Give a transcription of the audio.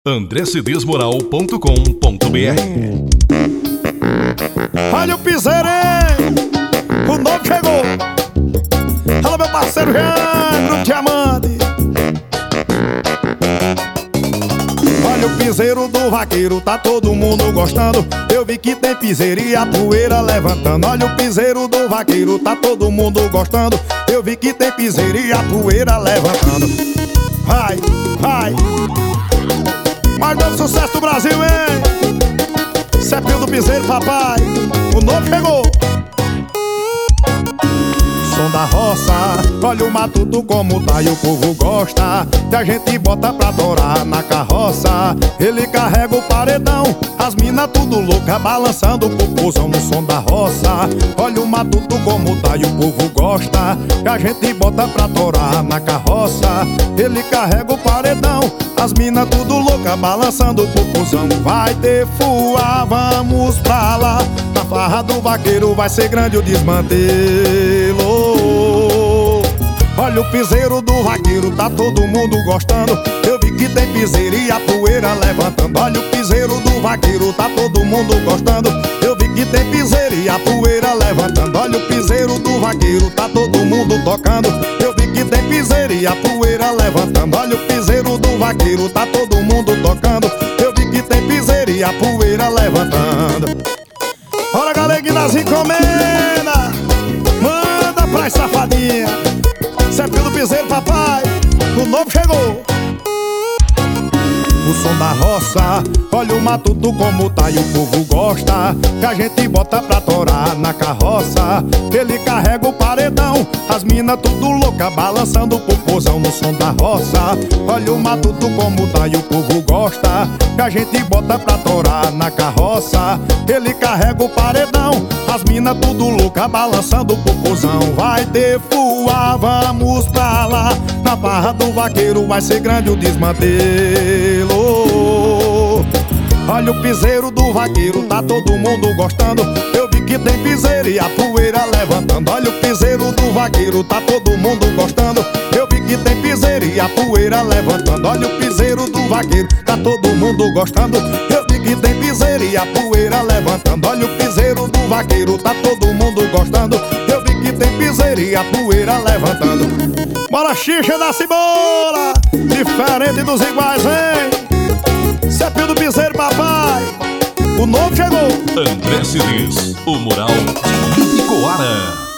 andrecedesmoral.com.br. Olha o piseiro, o novo chegou. Alô, meu parceiro Jean, Grupo Diamante. Olha o piseiro do vaqueiro, tá todo mundo gostando. Eu vi que tem piseiro e a poeira levantando. Olha o piseiro do vaqueiro, tá todo mundo gostando. Eu vi que tem piseiro e a poeira levantando. Vai, vai. Mais novo sucesso do Brasil, hein? Cepinho do piseiro, papai. O novo chegou. Som da roça, olha o matuto como tá e o povo gosta. Que a gente bota pra adorar na carroça. Ele carrega o paredão, as mina tudo louca, balançando o popozão no som da roça. Olha o matuto como tá e o povo gosta. Que a gente bota pra adorar na carroça. Ele carrega o paredão, as mina tudo louca, balançando o popozão. Vai ter fuá, vamos pra lá. Na farra do vaqueiro vai ser grande o desmantelo. Olha o piseiro do vaqueiro, tá todo mundo gostando. Eu vi que tem piseiro e a poeira levantando. Olha o piseiro do vaqueiro, tá todo mundo gostando. Eu vi que tem piseiro e a poeira levantando. Olha o piseiro do vaqueiro, tá todo mundo tocando. Eu vi que tem piseiro e a poeira levantando. Olha o piseiro do vaqueiro, tá todo mundo tocando. Eu vi que tem piseiro e a poeira levantando. Olha, galera das encomendas, manda pra safadinha. Cepinho do piseiro, papai, o novo chegou. O som da roça, olha o matuto como tá e o povo gosta. Que a gente bota pra torar na carroça. Ele carrega o paredão, as mina tudo louca, balançando o popozão no som da roça. Olha o matuto como tá e o povo gosta. Que a gente bota pra torar na carroça. Ele carrega o paredão, as mina tudo louca, balançando o popozão. Vai ter fuá, vamos pra lá. Na farra do vaqueiro vai ser grande o desmantelo. Olha o piseiro do vaqueiro, tá todo mundo gostando. Eu vi que tem piseiro e a poeira levantando. Olha o piseiro do vaqueiro, tá todo mundo gostando. Eu vi que tem piseiro e a poeira levantando. Olha o piseiro do vaqueiro, tá todo mundo gostando. Eu vi que tem piseiro e a poeira levantando. Olha o piseiro do vaqueiro, tá todo mundo gostando. Eu vi que tem piseiro e a poeira levantando. Bora, xixa da cebola, diferente dos iguais, hein? Cepinho do piseiro, papai, o novo chegou. André Cidez, o moral de Ibicoara.